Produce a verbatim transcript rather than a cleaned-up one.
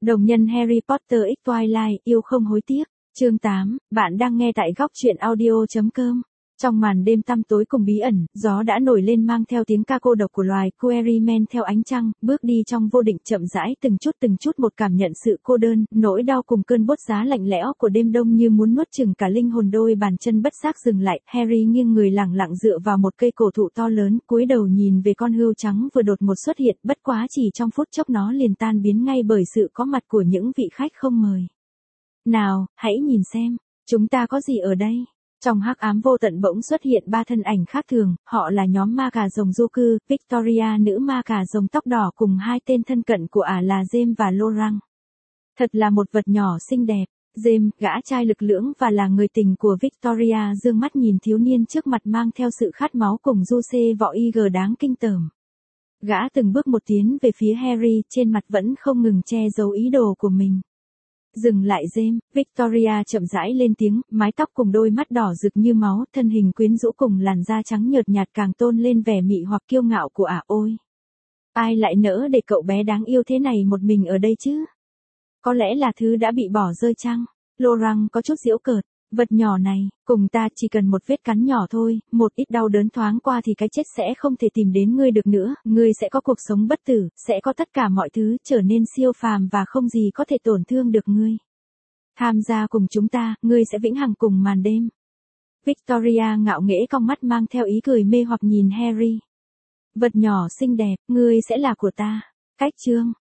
Đồng nhân Harry Potter X Twilight, yêu không hối tiếc. Chương tám, bạn đang nghe tại góc truyện audio chấm com. Trong màn đêm tăm tối cùng bí ẩn, gió đã nổi lên mang theo tiếng ca cô độc của loài Quarrymen theo ánh trăng, bước đi trong vô định chậm rãi từng chút từng chút một cảm nhận sự cô đơn, nỗi đau cùng cơn bốt giá lạnh lẽo của đêm đông như muốn nuốt chửng cả linh hồn. Đôi bàn chân bất giác dừng lại, Harry nghiêng người lẳng lặng dựa vào một cây cổ thụ to lớn, cúi đầu nhìn về con hươu trắng vừa đột ngột xuất hiện, bất quá chỉ trong phút chốc nó liền tan biến ngay bởi sự có mặt của những vị khách không mời. Nào, hãy nhìn xem, chúng ta có gì ở đây? Trong hắc ám vô tận bỗng xuất hiện ba thân ảnh khác thường, họ là nhóm ma cà rồng du cư, Victoria nữ ma cà rồng tóc đỏ cùng hai tên thân cận của ả là James và Laurent. Thật là một vật nhỏ xinh đẹp. James, gã trai lực lưỡng và là người tình của Victoria, dương mắt nhìn thiếu niên trước mặt mang theo sự khát máu cùng du xê võ y gờ đáng kinh tởm. Gã từng bước một tiến về phía Harry, trên mặt vẫn không ngừng che giấu ý đồ của mình. Dừng lại James, Victoria chậm rãi lên tiếng, mái tóc cùng đôi mắt đỏ rực như máu, thân hình quyến rũ cùng làn da trắng nhợt nhạt càng tôn lên vẻ mị hoặc kiêu ngạo của ả. Ôi! Ai lại nỡ để cậu bé đáng yêu thế này một mình ở đây chứ? Có lẽ là thứ đã bị bỏ rơi chăng? Laurent có chút giễu cợt. Vật nhỏ này, cùng ta chỉ cần một vết cắn nhỏ thôi, một ít đau đớn thoáng qua thì cái chết sẽ không thể tìm đến ngươi được nữa, ngươi sẽ có cuộc sống bất tử, sẽ có tất cả mọi thứ trở nên siêu phàm và không gì có thể tổn thương được ngươi. Tham gia cùng chúng ta, ngươi sẽ vĩnh hằng cùng màn đêm. Victoria ngạo nghễ cong mắt mang theo ý cười mê hoặc nhìn Harry. Vật nhỏ xinh đẹp, ngươi sẽ là của ta. Cách chương.